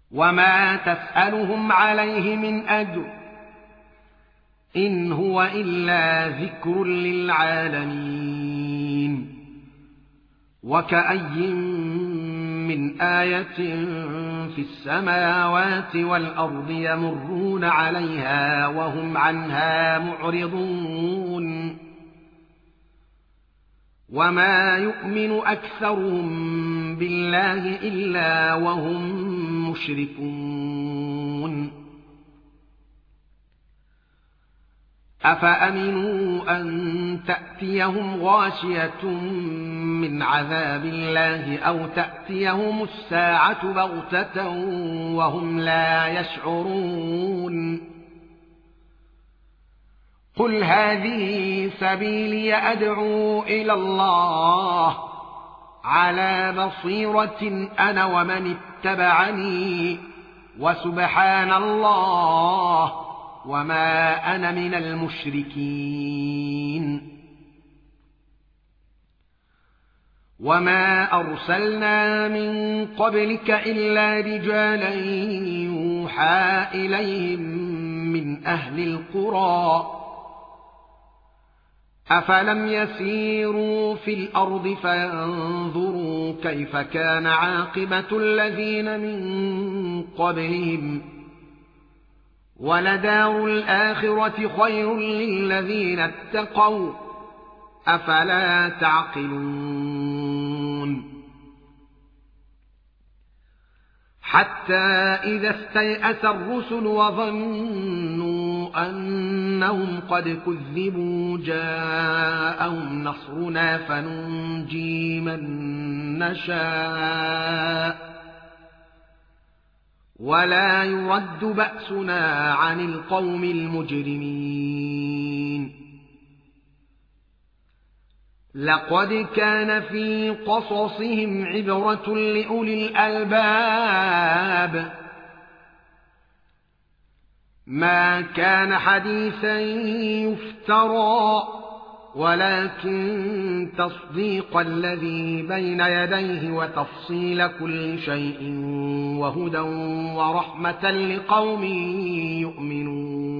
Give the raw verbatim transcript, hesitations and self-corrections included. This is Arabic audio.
وما تسألهم عليه من أجر إن هو إلا ذكر للعالمين وكأي من آية في السماوات والأرض يمرون عليها وهم عنها معرضون وما يؤمن أكثرهم بالله إلا وهم مشركون أفأمنوا أن تأتيهم غاشية من عذاب الله أو تأتيهم الساعة بغتة وهم لا يشعرون قل هذه سبيلي أدعو إلى الله على بصيرة أنا ومن اتبعني وسبحان الله وما أنا من المشركين وما أرسلنا من قبلك إلا رجالا يوحى إليهم من أهل القرى أفلم يسيروا في الأرض فينظروا كيف كان عاقبة الذين من قبلهم ولدار الآخرة خير للذين اتقوا أفلا تعقلون حتى إذا استيأس الرسل وظنوا أنهم قد كذبوا جاءهم نصرنا فننجي من نشاء ولا يرد بأسنا عن القوم المجرمين لقد كان في قصصهم عبرة لأولي الألباب ما كان حديثا يفترى ولكن تصديق الذي بين يديه وتفصيل كل شيء وهدى ورحمة لقوم يؤمنون